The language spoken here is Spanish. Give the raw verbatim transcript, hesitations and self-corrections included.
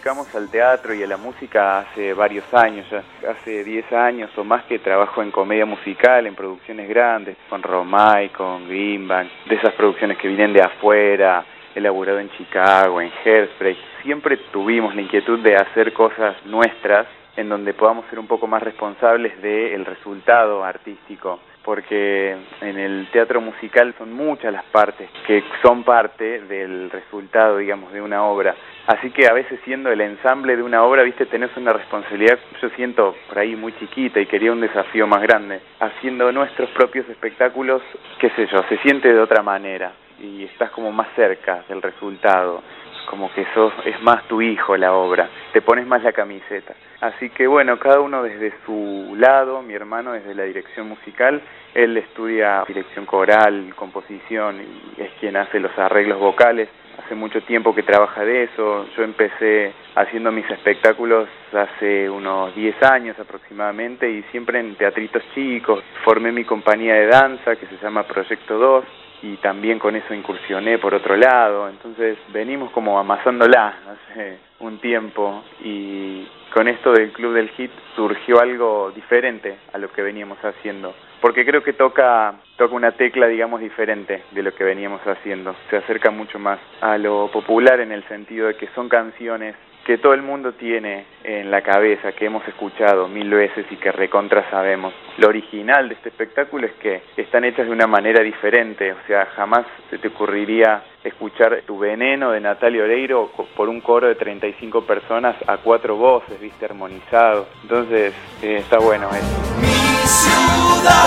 dedicamos al teatro y a la música hace varios años ya. Hace diez años o más que trabajo en comedia musical, en producciones grandes, con Romay, con Greenbank, de esas producciones que vienen de afuera, elaborado en Chicago, en Hairspray. Siempre tuvimos la inquietud de hacer cosas nuestras, en donde podamos ser un poco más responsables del resultado artístico, porque en el teatro musical son muchas las partes que son parte del resultado, digamos, de una obra. Así que a veces siendo el ensamble de una obra, viste, tenés una responsabilidad, yo siento por ahí muy chiquita y quería un desafío más grande. Haciendo nuestros propios espectáculos, qué sé yo, se siente de otra manera y estás como más cerca del resultado. Como que sos, es más tu hijo la obra, te pones más la camiseta. Así que bueno, cada uno desde su lado, mi hermano desde la dirección musical, él estudia dirección coral, composición y es quien hace los arreglos vocales. Hace mucho tiempo que trabaja de eso. Yo empecé haciendo mis espectáculos hace unos diez años aproximadamente y siempre en teatritos chicos. Formé mi compañía de danza que se llama Proyecto dos. Y también con eso incursioné por otro lado, entonces venimos como amasándola hace un tiempo y con esto del Club del Hit surgió algo diferente a lo que veníamos haciendo, porque creo que toca, toca una tecla, digamos, diferente de lo que veníamos haciendo, se acerca mucho más a lo popular en el sentido de que son canciones que todo el mundo tiene en la cabeza, que hemos escuchado mil veces y que recontra sabemos. Lo original de este espectáculo es que están hechas de una manera diferente, o sea, jamás se te ocurriría escuchar Tu Veneno de Natalia Oreiro por un coro de treinta y cinco personas a cuatro voces, viste, armonizado. Entonces, eh, está bueno eso. Mi ciudad.